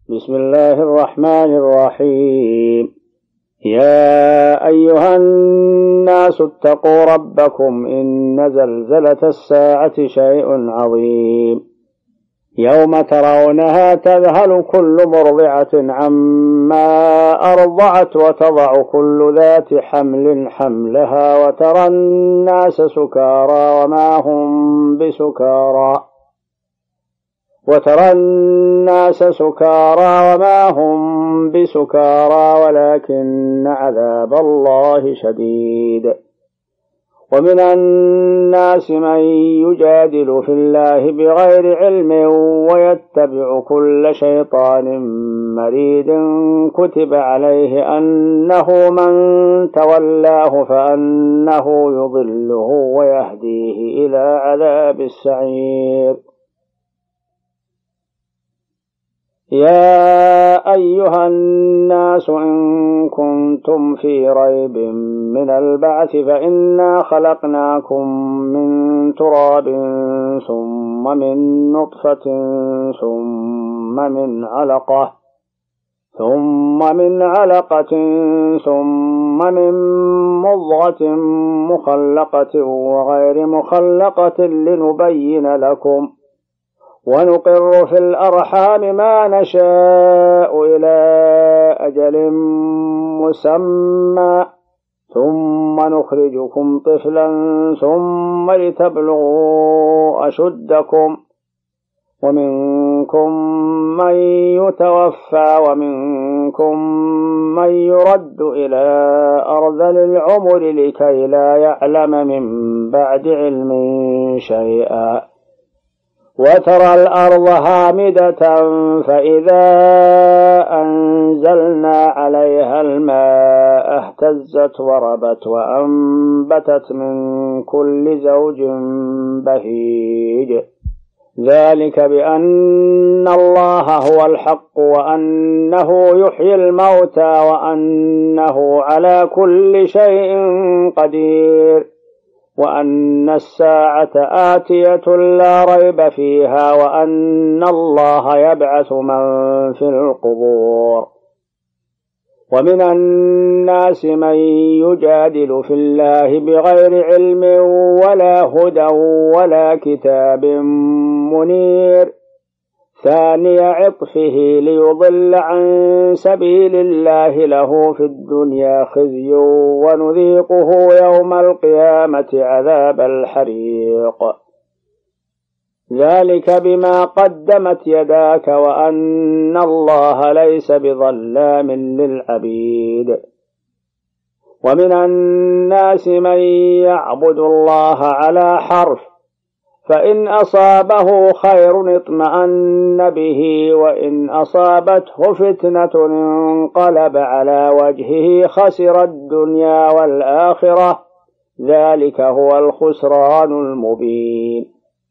بسم الله الرحمن الرحيم. يا أيها الناس اتقوا ربكم إن زلزلة الساعة شيء عظيم يوم ترونها تذهل كل مرضعة عما أرضعت وتضع كل ذات حمل حملها وترى الناس سكارى وما هم بسكارى ولكن عذاب الله شديد. ومن الناس من يجادل في الله بغير علم ويتبع كل شيطان مريد كتب عليه أنه من تولاه فأنه يضله ويهديه إلى عذاب السعير. يا أيها الناس إن كنتم في ريب من البعث فإنا خلقناكم من تراب ثم من نطفة ثم من علقة ثم من مضغة مخلقة وغير مخلقة لنبين لكم ونقر في الأرحام ما نشاء إلى أجل مسمى ثم نخرجكم طفلا ثم لتبلغوا أشدكم ومنكم من يتوفى ومنكم من يرد إلى أرذل العمر لكي لا يعلم من بعد علم شيئا. وترى الأرض هامدة فإذا أنزلنا عليها الماء اهتزت وربت وأنبتت من كل زوج بهيج ذلك بأن الله هو الحق وأنه يحيي الموتى وأنه على كل شيء قدير وأن الساعة آتية لا ريب فيها وأن الله يبعث من في القبور. ومن الناس من يجادل في الله بغير علم ولا هدى ولا كتاب منير ثاني عطفه ليضل عن سبيل الله له في الدنيا خزي ونذيقه يوم القيامة عذاب الحريق ذلك بما قدمت يداك وأن الله ليس بظلام للعبيد. ومن الناس من يعبد الله على حرف فإن أصابه خير اطمأن به وإن أصابته فتنة انقلب على وجهه خسر الدنيا والآخرة ذلك هو الخسران المبين.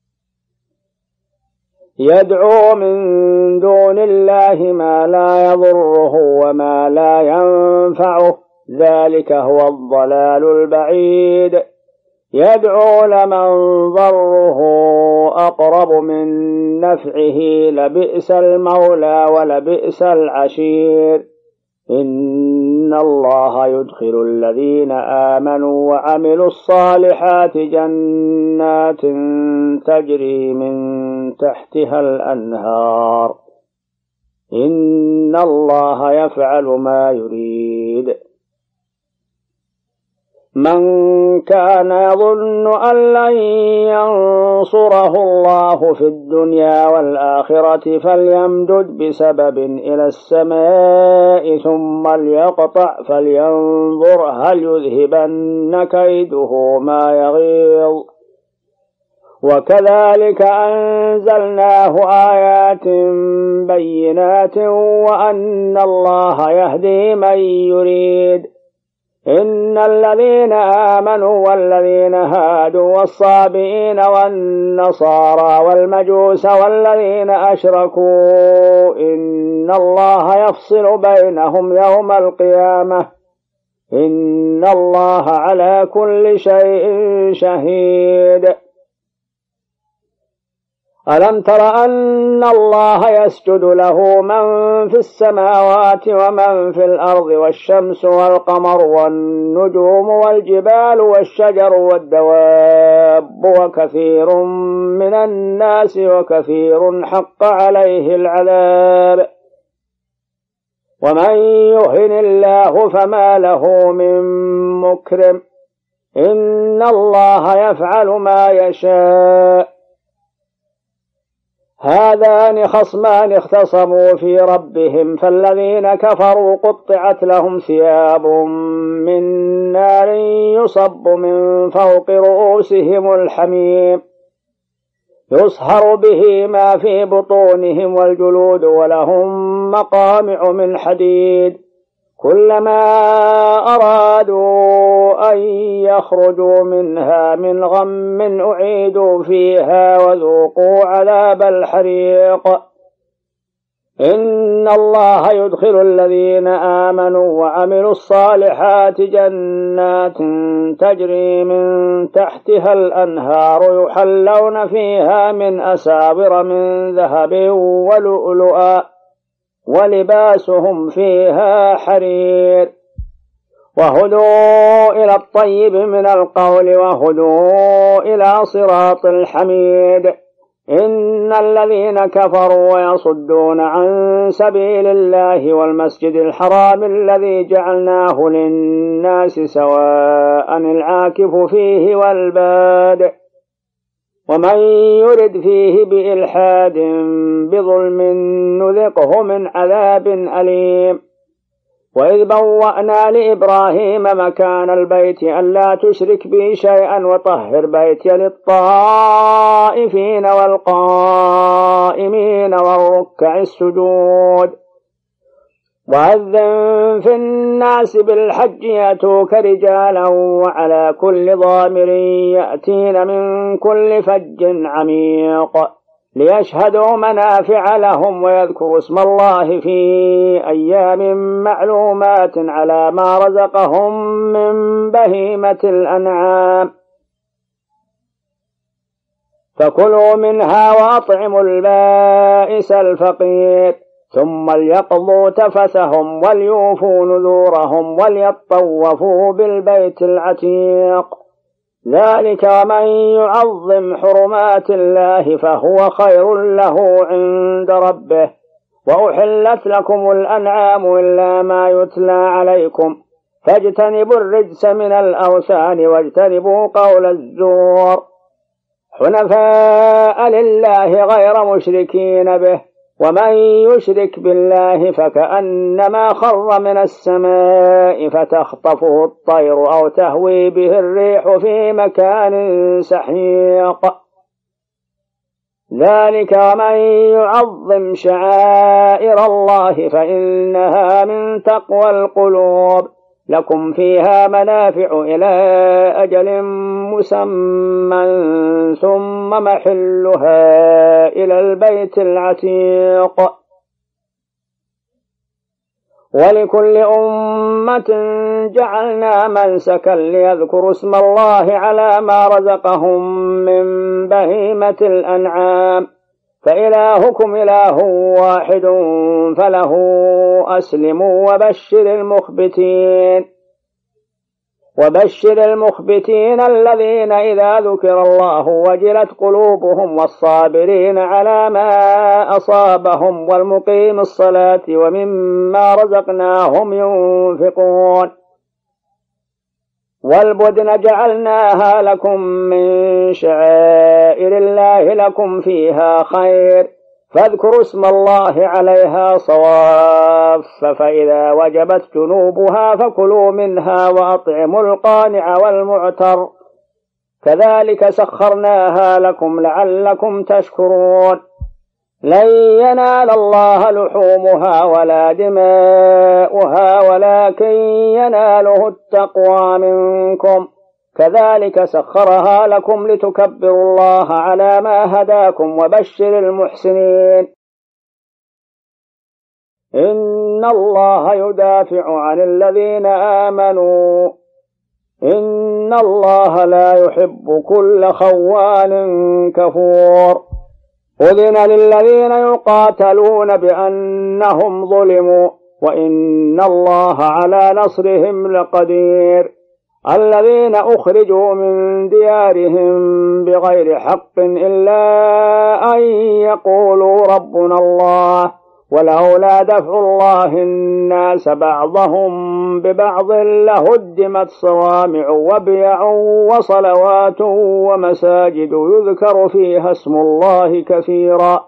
يدعو من دون الله ما لا يضره وما لا ينفعه ذلك هو الضلال البعيد. يدعو لمن ضره أقرب من نفعه لبئس المولى ولبئس العشير. إن الله يدخل الذين آمنوا وعملوا الصالحات جنات تجري من تحتها الأنهار إن الله يفعل ما يريد. من كان يظن أن لن ينصره الله في الدنيا والآخرة فليمدد بسبب إلى السماء ثم ليقطع فلينظر هل يذهبن كيده ما يغيظ. وكذلك أنزلناه آيات بينات وأن الله يهدي من يريد. إن الذين آمنوا والذين هادوا والصابئين والنصارى والمجوس والذين أشركوا إن الله يفصل بينهم يوم القيامة إن الله على كل شيء شهيد. ألم تر أن الله يسجد له من في السماوات ومن في الأرض والشمس والقمر والنجوم والجبال والشجر والدواب وكثير من الناس وكثير حق عليه العذاب ومن يهن الله فما له من مكرم إن الله يفعل ما يشاء هذان خصمان اختصموا في ربهم فالذين كفروا قطعت لهم ثياب من نار يصب من فوق رؤوسهم الحميم يصهر به ما في بطونهم والجلود ولهم مقامع من حديد كلما أرادوا أن يخرجوا منها من غم أعيدوا فيها وذوقوا عذاب الحريق إن الله يدخل الذين آمنوا وعملوا الصالحات جنات تجري من تحتها الأنهار يحلون فيها من أساور من ذهب ولؤلؤا ولباسهم فيها حرير وهدوا إلى الطيب من القول وهدوا إلى صراط الحميد إن الذين كفروا ويصدون عن سبيل الله والمسجد الحرام الذي جعلناه للناس سواء العاكف فيه والباد ومن يرد فيه بإلحاد بظلم نذقه من عذاب أليم وإذ بوأنا لإبراهيم مكان البيت ألا تشرك بي شيئا وطهر بيتي للطائفين والقائمين والركع السجود وأذن في الناس بالحج يأتوك رجالا وعلى كل ضامر يأتين من كل فج عميق ليشهدوا منافع لهم ويذكروا اسم الله في أيام معلومات على ما رزقهم من بهيمة الأنعام فكلوا منها وأطعموا البائس الفقير ثم ليقضوا تفثهم وليوفوا نذورهم وليطوفوا بالبيت العتيق ذلك ومن يعظم حرمات الله فهو خير له عند ربه وأحلت لكم الأنعام إلا ما يتلى عليكم فاجتنبوا الرجس من الأوثان واجتنبوا قول الزور حنفاء لله غير مشركين به ومن يشرك بالله فكأنما خر من السماء فتخطفه الطير أو تهوي به الريح في مكان سحيق ذلك ومن يعظم شعائر الله فإنها من تقوى القلوب لكم فيها منافع إلى أجل مسمى ثم محلها إلى البيت العتيق ولكل أمة جعلنا منسكا ليذكروا اسم الله على ما رزقهم من بهيمة الأنعام فإلهكم إله واحد فله أسلموا وبشر المخبتين الذين إذا ذكر الله وجلت قلوبهم والصابرين على ما أصابهم والمقيم الصلاة ومما رزقناهم ينفقون والبدن جعلناها لكم من شعائر الله لكم فيها خير فاذكروا اسم الله عليها صواف فإذا وجبت جنوبها فكلوا منها وأطعموا القانع والمعتر كذلك سخرناها لكم لعلكم تشكرون لن ينال الله لحومها ولا دماؤها ولكن يناله التقوى منكم كذلك سخرها لكم لتكبروا الله على ما هداكم وبشر المحسنين إن الله يدافع عن الذين آمنوا إن الله لا يحب كل خوان كفور أذن للذين يقاتلون بأنهم ظلموا وإن الله على نصرهم لقدير. الذين أخرجوا من ديارهم بغير حق إلا أن يقولوا ربنا الله ولولا دفع الله الناس بعضهم ببعض لهدمت صوامع وبيع وصلوات ومساجد يذكر فيها اسم الله كثيرا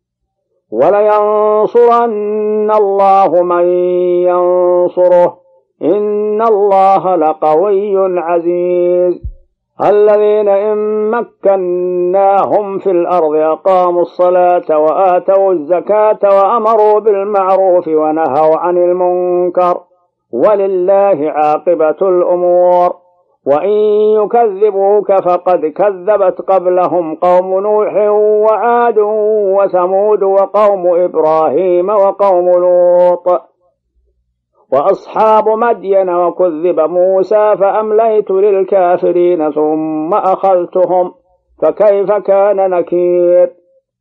ولينصرن الله من ينصره إن الله لقوي عزيز. الذين إن مكناهم في الأرض أقاموا الصلاة وآتوا الزكاة وأمروا بالمعروف ونهوا عن المنكر ولله عاقبة الأمور. وإن يكذبوك فقد كذبت قبلهم قوم نوح وعاد وثمود وقوم إبراهيم وقوم لوط وأصحاب مدين وكذب موسى فأمليت للكافرين ثم أخذتهم فكيف كان نكير.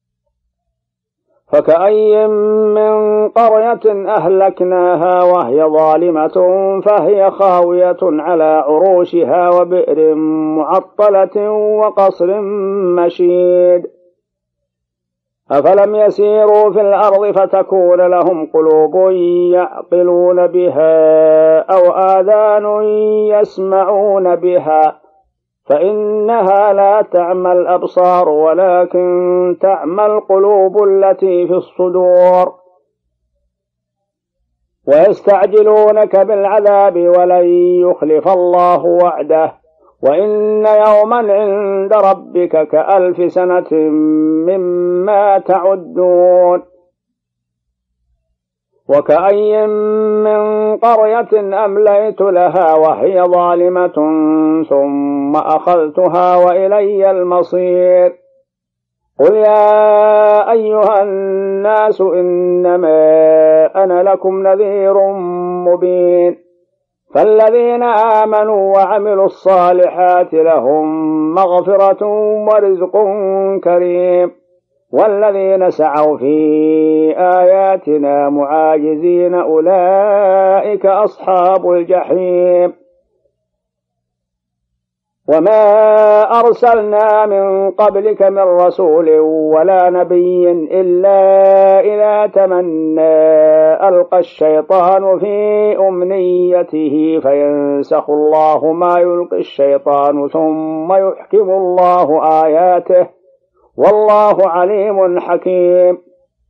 فكأي من قرية أهلكناها وهي ظالمة فهي خاوية على عروشها وبئر معطلة وقصر مشيد. أفلم يسيروا في الأرض فتكون لهم قلوب يعقلون بها أو آذان يسمعون بها فإنها لا تعمى الأبصار ولكن تعمى القلوب التي في الصدور. ويستعجلونك بالعذاب ولن يخلف الله وعده وإن يوما عند ربك كألف سنة مما تعدون. وكأي من قرية أمليت لها وهي ظالمة ثم أخذتها وإلي المصير. قل يا أيها الناس إنما أنا لكم نذير مبين. فالذين آمنوا وعملوا الصالحات لهم مغفرة ورزق كريم والذين سعوا في آياتنا معاجزين أولئك أصحاب الجحيم. وما أرسلنا من قبلك من رسول ولا نبي إلا إذا تمنى ألقى الشيطان في أمنيته فينسخ الله ما يلقي الشيطان ثم يحكم الله آياته والله عليم حكيم.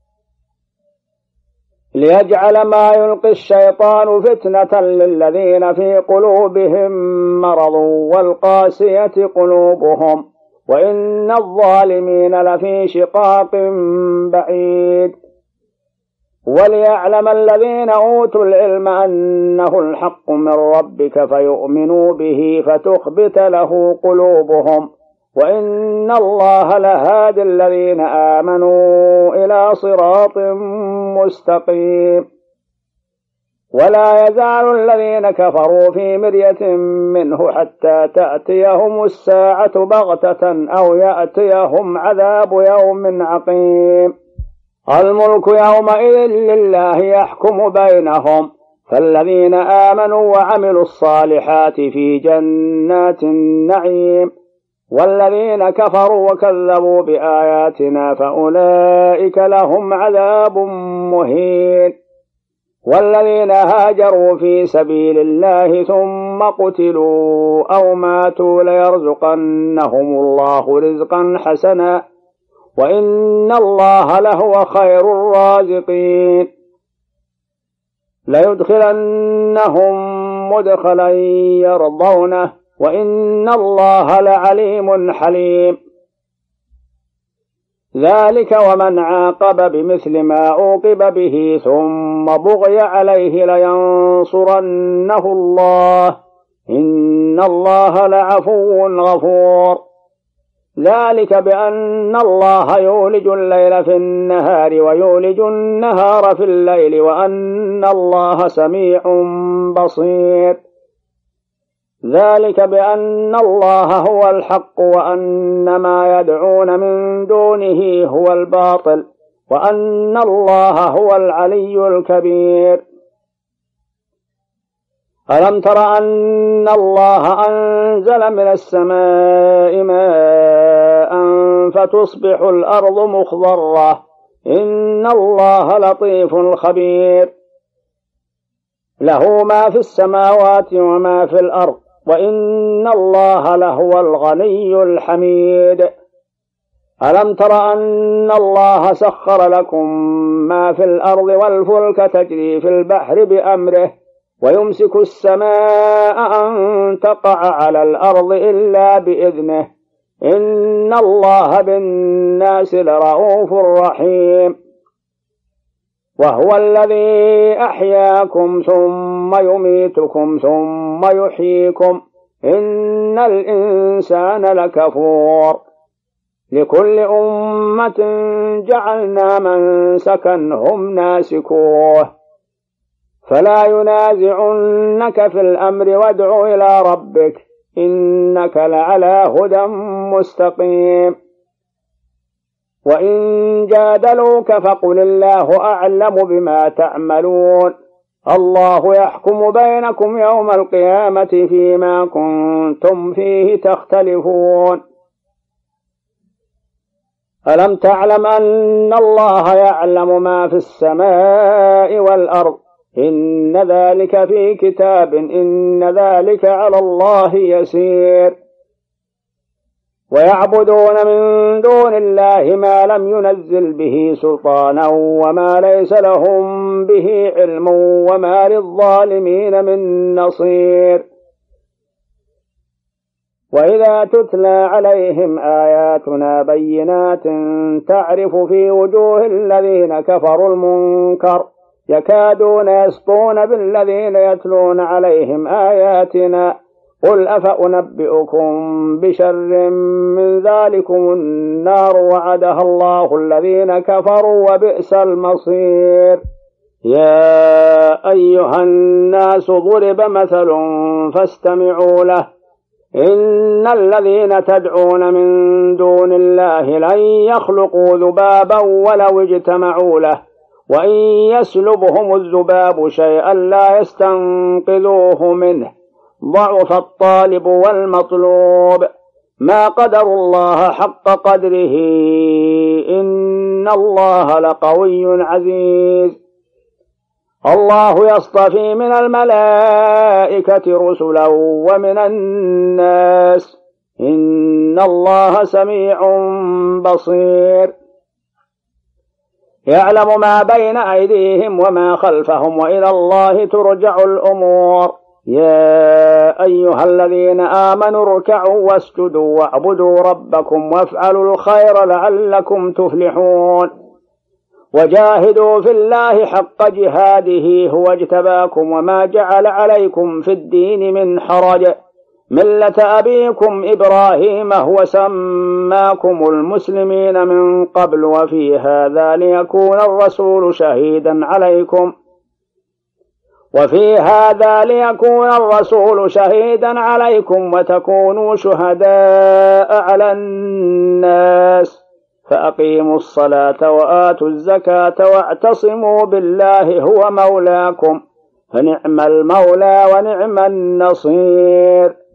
ليجعل ما يلقي الشيطان فتنة للذين في قلوبهم مرض والقاسية قلوبهم وإن الظالمين لفي شقاق بعيد. وليعلم الذين أوتوا العلم أنه الحق من ربك فيؤمنوا به فتخبت له قلوبهم وإن الله لهادي الذين آمنوا إلى صراط مستقيم. ولا يزال الذين كفروا في مرية منه حتى تأتيهم الساعة بغتة أو يأتيهم عذاب يوم عقيم. الملك يومئذ لله يحكم بينهم فالذين آمنوا وعملوا الصالحات في جنات النعيم والذين كفروا وكذبوا بآياتنا فأولئك لهم عذاب مهين. والذين هاجروا في سبيل الله ثم قتلوا أو ماتوا ليرزقنهم الله رزقا حسنا وإن الله لهو خير الرازقين. ليدخلنهم مدخلا يرضونه وإن الله لعليم حليم. ذلك ومن عاقب بمثل ما عوقب به ثم بغي عليه لينصرنه الله إن الله لعفو غفور. ذلك بأن الله يولج الليل في النهار ويولج النهار في الليل وأن الله سميع بصير. ذلك بأن الله هو الحق وأن ما يدعون من دونه هو الباطل وأن الله هو العلي الكبير. ألم تر أن الله أنزل من السماء ماء فتصبح الأرض مخضرة إن الله لطيف خبير. له ما في السماوات وما في الأرض وإن الله لهو الغني الحميد. ألم تر أن الله سخر لكم ما في الأرض والفلك تجري في البحر بأمره ويمسك السماء أن تقع على الأرض إلا بإذنه إن الله بالناس لرؤوف رحيم. وهو الذي أحياكم ثم يميتكم ثم يحييكم إن الإنسان لكفور. لكل أمة جعلنا منسكا هم ناسكوه فلا ينازعنك في الأمر وادع إلى ربك إنك لعلى هدى مستقيم. وإن جادلوك فقل الله أعلم بما تعملون الله يحكم بينكم يوم القيامة فيما كنتم فيه تختلفون. ألم تعلم أن الله يعلم ما في السماء والأرض إن ذلك في كتاب إن ذلك على الله يسير. ويعبدون من دون الله ما لم ينزل به سلطانا وما ليس لهم به علم وما للظالمين من نصير. وإذا تتلى عليهم آياتنا بينات تعرف في وجوه الذين كفروا المنكر يكادون يسطون بالذين يتلون عليهم آياتنا قل أفأنبئكم بشر من ذلكم النار وعدها الله الذين كفروا وبئس المصير. يا أيها الناس ضرب مثل فاستمعوا له إن الذين تدعون من دون الله لن يخلقوا ذبابا ولو اجتمعوا له وإن يسلبهم الذباب شيئا لا يستنقذوه منه ضعف الطالب والمطلوب ما قدروا الله حق قدره إن الله لقوي عزيز. الله يصطفي من الملائكة رسلا ومن الناس إن الله سميع بصير. يعلم ما بين أيديهم وما خلفهم وإلى الله ترجع الأمور. يا أيها الذين آمنوا اركعوا واسجدوا واعبدوا ربكم وافعلوا الخير لعلكم تفلحون. وجاهدوا في الله حق جهاده هو اجتباكم وما جعل عليكم في الدين من حرج ملة أبيكم إبراهيم هو سماكم المسلمين من قبل وفي هذا ليكون الرسول شهيدا عليكم وتكونوا شهداء على الناس فأقيموا الصلاة وآتوا الزكاة واعتصموا بالله هو مولاكم فنعم المولى ونعم النصير.